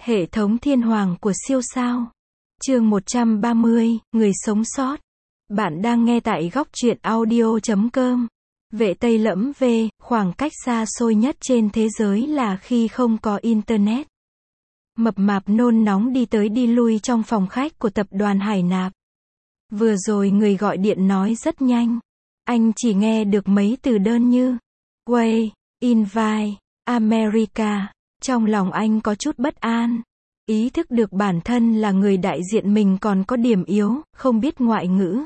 Hệ thống thiên hoàng của siêu sao. Chương 130, người sống sót. Bạn đang nghe tại góc truyện audio.com. Vệ Tây Lẫm V, khoảng cách xa xôi nhất trên thế giới là khi không có Internet. Mập mạp nôn nóng đi tới đi lui trong phòng khách của tập đoàn Hải Nạp. Vừa rồi người gọi điện nói rất nhanh. Anh chỉ nghe được mấy từ đơn như Way, Invite, America. Trong lòng anh có chút bất an. Ý thức được bản thân là người đại diện mình còn có điểm yếu, không biết ngoại ngữ.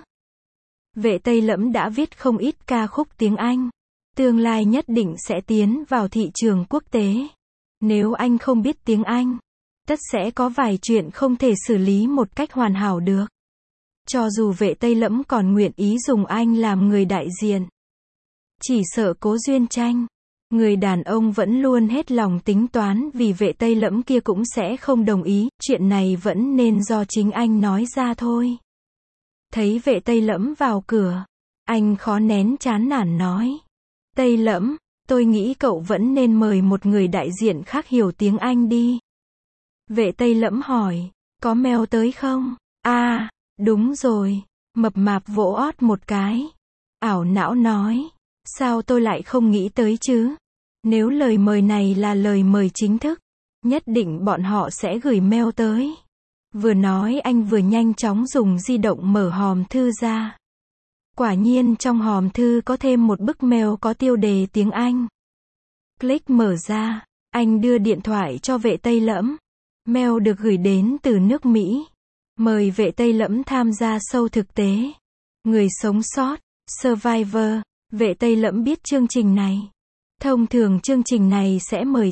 Vệ Tây Lẫm đã viết không ít ca khúc tiếng Anh. Tương lai nhất định sẽ tiến vào thị trường quốc tế. Nếu anh không biết tiếng Anh, tất sẽ có vài chuyện không thể xử lý một cách hoàn hảo được. Cho dù Vệ Tây Lẫm còn nguyện ý dùng anh làm người đại diện. Chỉ sợ Cố Duyên Tranh, người đàn ông vẫn luôn hết lòng tính toán vì Vệ Tây Lẫm kia cũng sẽ không đồng ý, chuyện này vẫn nên do chính anh nói ra thôi. Thấy Vệ Tây Lẫm vào cửa, anh khó nén chán nản nói. Tây Lẫm, tôi nghĩ cậu vẫn nên mời một người đại diện khác hiểu tiếng Anh đi. Vệ Tây Lẫm hỏi, có mail tới không? À, đúng rồi. Mập mạp vỗ ót một cái. Ảo não nói, sao tôi lại không nghĩ tới chứ? Nếu lời mời này là lời mời chính thức, nhất định bọn họ sẽ gửi mail tới. Vừa nói anh vừa nhanh chóng dùng di động mở hòm thư ra. Quả nhiên trong hòm thư có thêm một bức mail có tiêu đề tiếng Anh. Click mở ra, anh đưa điện thoại cho Vệ Tây Lẫm. Mail được gửi đến từ nước Mỹ. Mời Vệ Tây Lẫm tham gia show thực tế. Người sống sót, Survivor. Vệ Tây Lẫm biết chương trình này. Thông thường chương trình này sẽ mời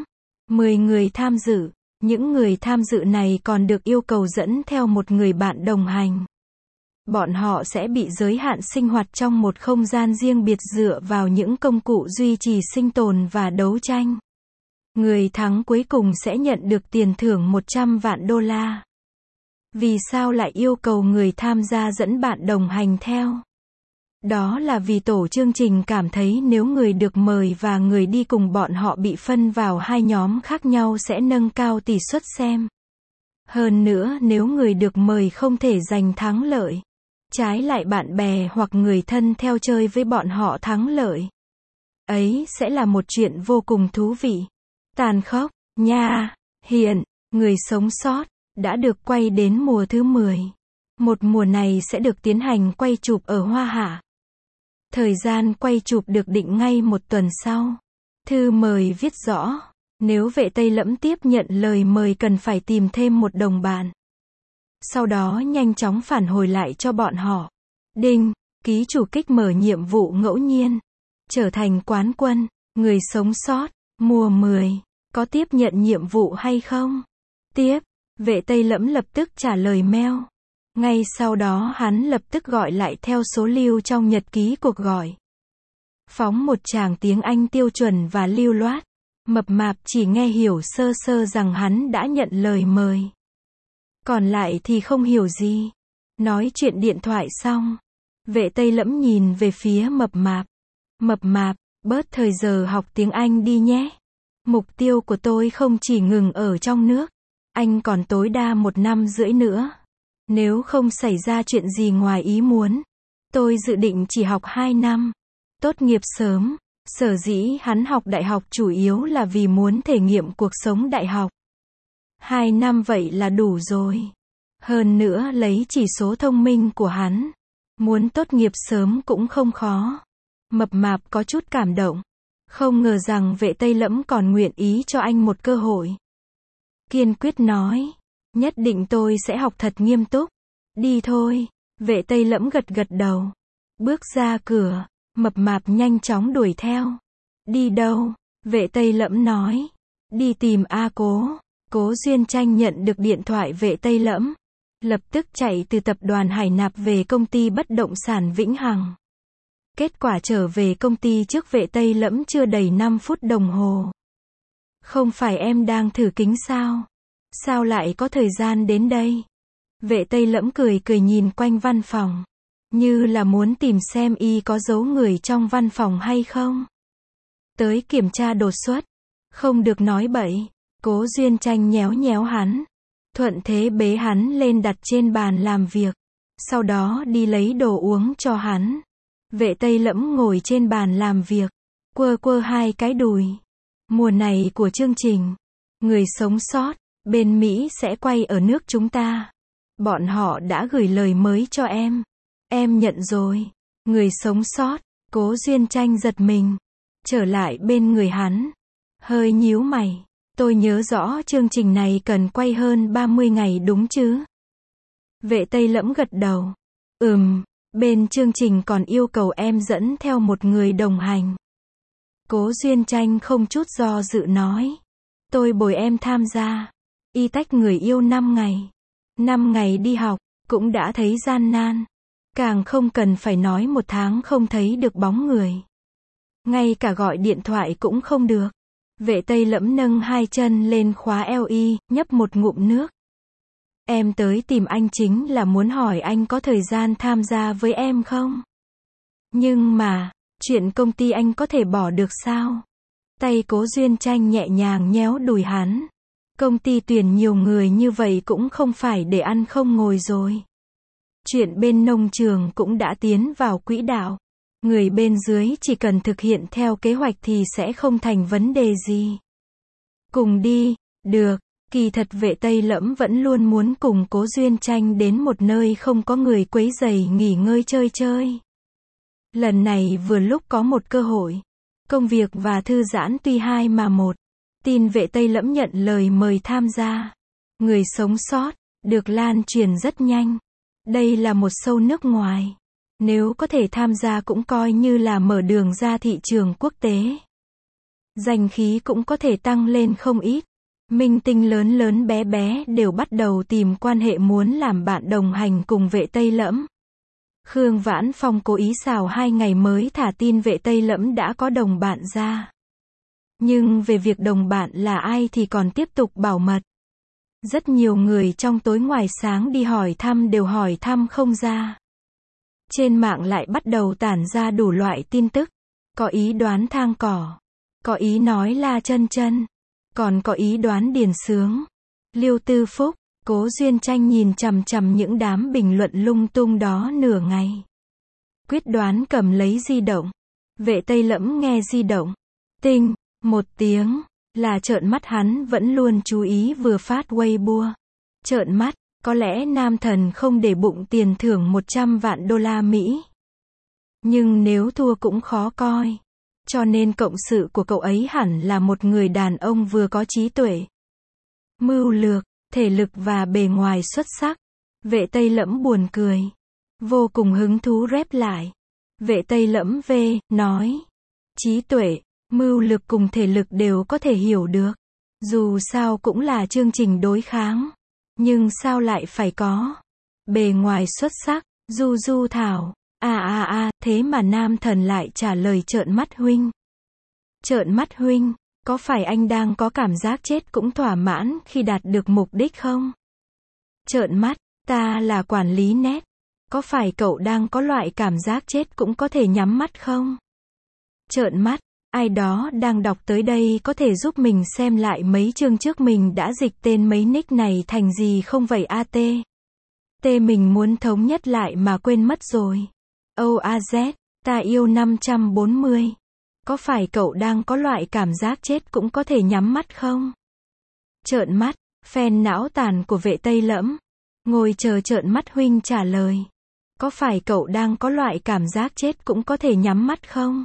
10 người tham dự. Những người tham dự này còn được yêu cầu dẫn theo một người bạn đồng hành. Bọn họ sẽ bị giới hạn sinh hoạt trong một không gian riêng biệt dựa vào những công cụ duy trì sinh tồn và đấu tranh. Người thắng cuối cùng sẽ nhận được tiền thưởng 100 vạn đô la. Vì sao lại yêu cầu người tham gia dẫn bạn đồng hành theo? Đó là vì tổ chương trình cảm thấy nếu người được mời và người đi cùng bọn họ bị phân vào hai nhóm khác nhau sẽ nâng cao tỷ suất xem. Hơn nữa nếu người được mời không thể giành thắng lợi, trái lại bạn bè hoặc người thân theo chơi với bọn họ thắng lợi. Ấy sẽ là một chuyện vô cùng thú vị. Tàn khốc, nha. Hiện, người sống sót, đã được quay đến mùa thứ 10. Một mùa này sẽ được tiến hành quay chụp ở Hoa Hạ. Thời gian quay chụp được định ngay một tuần sau. Thư mời viết rõ, nếu Vệ Tây Lẫm tiếp nhận lời mời cần phải tìm thêm một đồng bạn. Sau đó nhanh chóng phản hồi lại cho bọn họ. Đinh, ký chủ kích mở nhiệm vụ ngẫu nhiên. Trở thành quán quân, người sống sót, mùa 10. Có tiếp nhận nhiệm vụ hay không? Tiếp, Vệ Tây Lẫm lập tức trả lời mail. Ngay sau đó hắn lập tức gọi lại theo số lưu trong nhật ký cuộc gọi. Phóng một tràng tiếng Anh tiêu chuẩn và lưu loát. Mập mạp chỉ nghe hiểu sơ sơ rằng hắn đã nhận lời mời. Còn lại thì không hiểu gì. Nói chuyện điện thoại xong, Vệ Tây Lẫm nhìn về phía mập mạp. Mập mạp, bớt thời giờ học tiếng Anh đi nhé. Mục tiêu của tôi không chỉ ngừng ở trong nước. Anh còn tối đa 1 năm rưỡi nữa. Nếu không xảy ra chuyện gì ngoài ý muốn, tôi dự định chỉ học 2 năm. Tốt nghiệp sớm. Sở dĩ hắn học đại học chủ yếu là vì muốn thể nghiệm cuộc sống đại học. 2 năm vậy là đủ rồi. Hơn nữa lấy chỉ số thông minh của hắn, muốn tốt nghiệp sớm cũng không khó. Mập mạp có chút cảm động. Không ngờ rằng Vệ Tây Lẫm còn nguyện ý cho anh một cơ hội. Kiên quyết nói, nhất định tôi sẽ học thật nghiêm túc. Đi thôi. Vệ Tây Lẫm gật gật đầu. Bước ra cửa, mập mạp nhanh chóng đuổi theo. Đi đâu? Vệ Tây Lẫm nói. Đi tìm A Cố. Cố Duyên Tranh nhận được điện thoại Vệ Tây Lẫm. Lập tức chạy từ tập đoàn Hải Nạp về công ty bất động sản Vĩnh Hằng. Kết quả trở về công ty trước Vệ Tây Lẫm chưa đầy 5 phút đồng hồ. Không phải em đang thử kính sao? Sao lại có thời gian đến đây? Vệ Tây Lẫm cười cười nhìn quanh văn phòng. Như là muốn tìm xem y có giấu người trong văn phòng hay không. Tới kiểm tra đột xuất. Không được nói bậy. Cố Duyên Tranh nhéo nhéo hắn, thuận thế bế hắn lên đặt trên bàn làm việc, sau đó đi lấy đồ uống cho hắn. Vệ Tây Lẫm ngồi trên bàn làm việc, quơ quơ hai cái đùi. Mùa này của chương trình Người Sống Sót bên Mỹ sẽ quay ở nước chúng ta. Bọn họ đã gửi lời mới cho em. Em nhận rồi. Người Sống Sót. Cố Duyên Tranh giật mình, trở lại bên người hắn, hơi nhíu mày. Tôi nhớ rõ chương trình này cần quay hơn 30 ngày đúng chứ? Vệ Tây Lẫm gật đầu. Bên chương trình còn yêu cầu em dẫn theo một người đồng hành. Cố Duyên Tranh không chút do dự nói. Tôi bồi em tham gia. Y tách người yêu 5 ngày. 5 ngày đi học, cũng đã thấy gian nan. Càng không cần phải nói 1 tháng không thấy được bóng người. Ngay cả gọi điện thoại cũng không được. Vệ Tây Lẫm nâng 2 chân lên khóa eo y, nhấp một ngụm nước. Em tới tìm anh chính là muốn hỏi anh có thời gian tham gia với em không? Nhưng mà, chuyện công ty anh có thể bỏ được sao? Tay Cố Duyên Tranh nhẹ nhàng nhéo đùi hắn. Công ty tuyển nhiều người như vậy cũng không phải để ăn không ngồi rồi. Chuyện bên nông trường cũng đã tiến vào quỹ đạo. Người bên dưới chỉ cần thực hiện theo kế hoạch thì sẽ không thành vấn đề gì. Cùng đi, được. Kỳ thật Vệ Tây Lẫm vẫn luôn muốn cùng Cố Duyên Tranh đến một nơi không có người quấy rầy nghỉ ngơi chơi. Lần này vừa lúc có một cơ hội. Công việc và thư giãn tuy hai mà một. Tin Vệ Tây Lẫm nhận lời mời tham gia. Người Sống Sót, được lan truyền rất nhanh. Đây là một show nước ngoài. Nếu có thể tham gia cũng coi như là mở đường ra thị trường quốc tế. Danh khí cũng có thể tăng lên không ít. Minh tinh lớn lớn bé bé đều bắt đầu tìm quan hệ muốn làm bạn đồng hành cùng Vệ Tây Lẫm. Khương Vãn Phong cố ý xào 2 ngày mới thả tin Vệ Tây Lẫm đã có đồng bạn ra. Nhưng về việc đồng bạn là ai thì còn tiếp tục bảo mật. Rất nhiều người trong tối ngoài sáng đi hỏi thăm đều hỏi thăm không ra. Trên mạng lại bắt đầu tản ra đủ loại tin tức. Có ý đoán Thang Cỏ. Có ý nói La Chân Chân. Còn có ý đoán Điền Sướng. Liêu Tư Phúc. Cố Duyên Tranh nhìn chằm chằm những đám bình luận lung tung đó nửa ngày. Quyết đoán cầm lấy di động. Vệ Tây Lẫm nghe di động. Tinh. Một tiếng. Là trợn mắt hắn vẫn luôn chú ý vừa phát Weibo. Trợn mắt. Có lẽ nam thần không để bụng tiền thưởng 100 vạn đô la Mỹ. Nhưng nếu thua cũng khó coi. Cho nên cộng sự của cậu ấy hẳn là một người đàn ông vừa có trí tuệ, mưu lược, thể lực và bề ngoài xuất sắc. Vệ Tây Lẫm buồn cười. Vô cùng hứng thú rep lại. Vệ Tây Lẫm nói. Trí tuệ, mưu lược cùng thể lực đều có thể hiểu được. Dù sao cũng là chương trình đối kháng. Nhưng sao lại phải có bề ngoài xuất sắc, du thảo. Thế mà nam thần lại trả lời trợn mắt huynh. Trợn mắt huynh, có phải anh đang có cảm giác chết cũng thỏa mãn khi đạt được mục đích không? Trợn mắt, ta là quản lý net. Có phải cậu đang có loại cảm giác chết cũng có thể nhắm mắt không? Trợn mắt, ai đó đang đọc tới đây có thể giúp mình xem lại mấy chương trước mình đã dịch tên mấy nick này thành gì không vậy AT? Mình muốn thống nhất lại mà quên mất rồi. OAZ, ta yêu 540. Có phải cậu đang có loại cảm giác chết cũng có thể nhắm mắt không? Trợn mắt, fan não tàn của Vệ Tây Lẫm. Ngồi chờ trợn mắt huynh trả lời. Có phải cậu đang có loại cảm giác chết cũng có thể nhắm mắt không?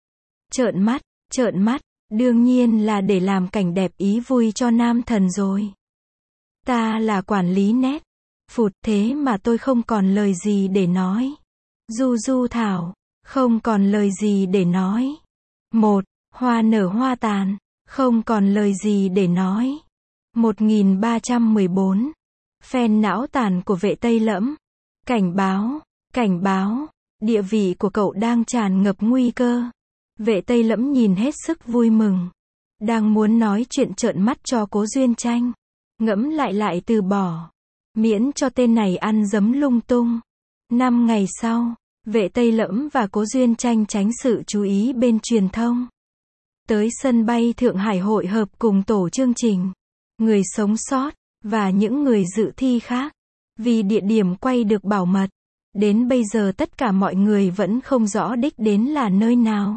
Trợn mắt, đương nhiên là để làm cảnh đẹp ý vui cho nam thần rồi. Ta là quản lý net. Phụt, thế mà tôi không còn lời gì để nói. Du thảo, không còn lời gì để nói. Một, hoa nở hoa tàn, không còn lời gì để nói. 1314. Fan não tàn của Vệ Tây Lẫm. Cảnh báo, địa vị của cậu đang tràn ngập nguy cơ. Vệ Tây Lẫm nhìn hết sức vui mừng. Đang muốn nói chuyện trợn mắt cho Cố Duyên Tranh. Ngẫm lại từ bỏ. Miễn cho tên này ăn dấm lung tung. 5 ngày sau, Vệ Tây Lẫm và Cố Duyên Tranh tránh sự chú ý bên truyền thông. Tới sân bay Thượng Hải hội hợp cùng tổ chương trình. người sống sót, và những người dự thi khác. Vì địa điểm quay được bảo mật, đến bây giờ tất cả mọi người vẫn không rõ đích đến là nơi nào.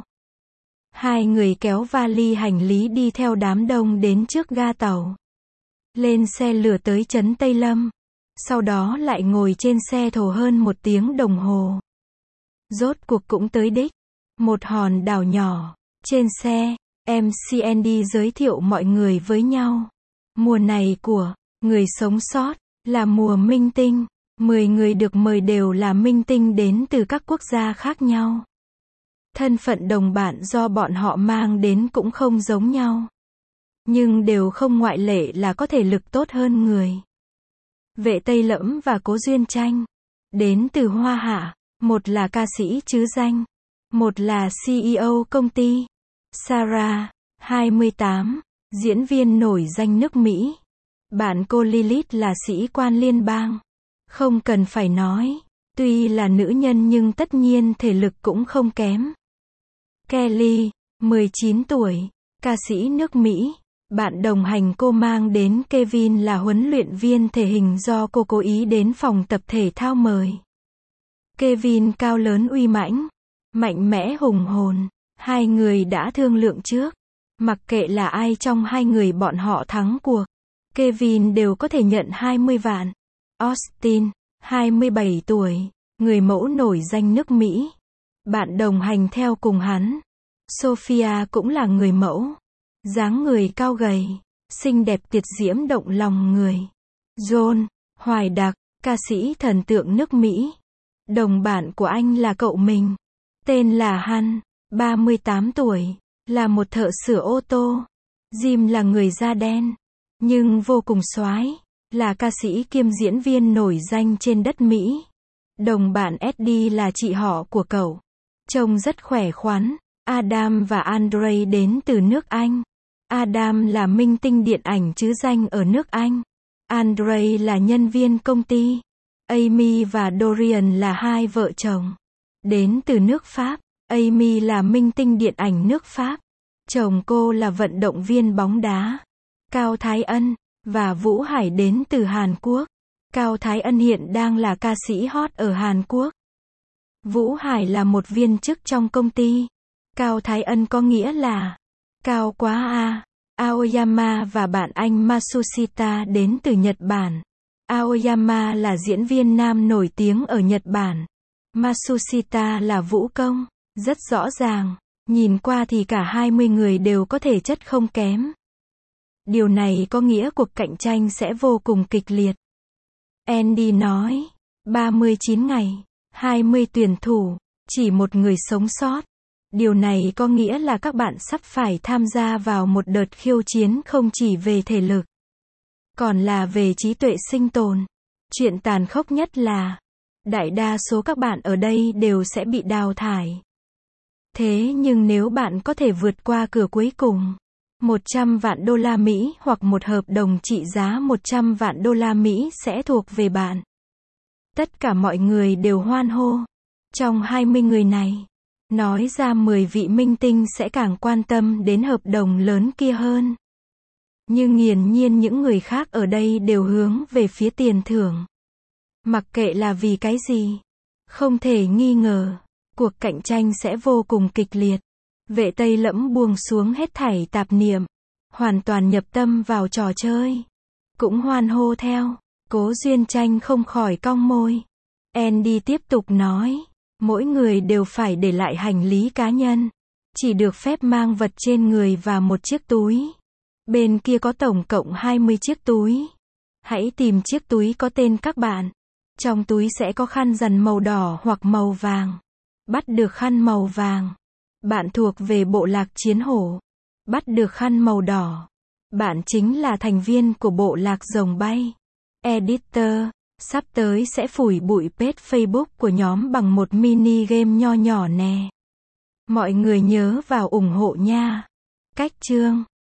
Hai người kéo vali hành lý đi theo đám đông đến trước ga tàu. Lên xe lửa tới trấn Tây Lâm. Sau đó lại ngồi trên xe thổ hơn 1 tiếng đồng hồ. Rốt cuộc cũng tới đích. Một hòn đảo nhỏ. Trên xe, MC Andy giới thiệu mọi người với nhau. Mùa này của người sống sót là mùa minh tinh. 10 người được mời đều là minh tinh đến từ các quốc gia khác nhau. Thân phận đồng bạn do bọn họ mang đến cũng không giống nhau. Nhưng đều không ngoại lệ là có thể lực tốt hơn người. Vệ Tây Lẫm và Cố Duyên Tranh. Đến từ Hoa Hạ. Một là ca sĩ trứ danh. Một là CEO công ty. Sarah, 28, diễn viên nổi danh nước Mỹ. Bạn cô Lilith là sĩ quan liên bang. Không cần phải nói. Tuy là nữ nhân nhưng tất nhiên thể lực cũng không kém. Kelly, 19 tuổi, ca sĩ nước Mỹ. Bạn đồng hành cô mang đến Kevin là huấn luyện viên thể hình do cô cố ý đến phòng tập thể thao mời. Kevin cao lớn uy mãnh, mạnh mẽ hùng hồn. Hai người đã thương lượng trước. Mặc kệ là ai trong hai người bọn họ thắng cuộc, Kevin đều có thể nhận 20 vạn. Austin, 27 tuổi, người mẫu nổi danh nước Mỹ. Bạn đồng hành theo cùng hắn. Sophia cũng là người mẫu. Dáng người cao gầy, xinh đẹp tuyệt diễm động lòng người. John, Hoài Đặc, ca sĩ thần tượng nước Mỹ. Đồng bạn của anh là cậu mình. Tên là Han, 38 tuổi, là một thợ sửa ô tô. Jim là người da đen, nhưng vô cùng soái, là ca sĩ kiêm diễn viên nổi danh trên đất Mỹ. Đồng bạn Eddie là chị họ của cậu. Trông rất khỏe khoắn. Adam và Andre đến từ nước Anh. Adam là minh tinh điện ảnh trứ danh ở nước Anh. Andre là nhân viên công ty. Amy và Dorian là hai vợ chồng. Đến từ nước Pháp. Amy là minh tinh điện ảnh nước Pháp. Chồng cô là vận động viên bóng đá. Cao Thái Ân và Vũ Hải đến từ Hàn Quốc. Cao Thái Ân hiện đang là ca sĩ hot ở Hàn Quốc. Vũ Hải là một viên chức trong công ty. Cao Thái Ân có nghĩa là cao quá a. Aoyama và bạn anh Matsushita đến từ Nhật Bản. Aoyama là diễn viên nam nổi tiếng ở Nhật Bản. Matsushita là vũ công. Rất rõ ràng, nhìn qua thì cả 20 người đều có thể chất không kém. Điều này có nghĩa cuộc cạnh tranh sẽ vô cùng kịch liệt. Andy nói, 39 ngày, 20 tuyển thủ, chỉ một người sống sót. Điều này có nghĩa là các bạn sắp phải tham gia vào một đợt khiêu chiến không chỉ về thể lực, còn là về trí tuệ sinh tồn. Chuyện tàn khốc nhất là, đại đa số các bạn ở đây đều sẽ bị đào thải. Thế nhưng nếu bạn có thể vượt qua cửa cuối cùng, 100 vạn đô la Mỹ hoặc một hợp đồng trị giá 100 vạn đô la Mỹ sẽ thuộc về bạn. Tất cả mọi người đều hoan hô. Trong 20 người này, nói ra 10 vị minh tinh sẽ càng quan tâm đến hợp đồng lớn kia hơn. Nhưng hiển nhiên những người khác ở đây đều hướng về phía tiền thưởng. Mặc kệ là vì cái gì, không thể nghi ngờ, cuộc cạnh tranh sẽ vô cùng kịch liệt. Vệ Tây Lẫm buông xuống hết thảy tạp niệm, hoàn toàn nhập tâm vào trò chơi. Cũng hoan hô theo. Cố Duyên Tranh không khỏi cong môi. Andy tiếp tục nói, mỗi người đều phải để lại hành lý cá nhân. Chỉ được phép mang vật trên người và một chiếc túi. Bên kia có tổng cộng 20 chiếc túi. Hãy tìm chiếc túi có tên các bạn. Trong túi sẽ có khăn rằn màu đỏ hoặc màu vàng. Bắt được khăn màu vàng, bạn thuộc về bộ lạc chiến hổ. Bắt được khăn màu đỏ, bạn chính là thành viên của bộ lạc rồng bay. Editor, sắp tới sẽ phủi bụi page Facebook của nhóm bằng một mini game nho nhỏ nè. Mọi người nhớ vào ủng hộ nha. Cách chương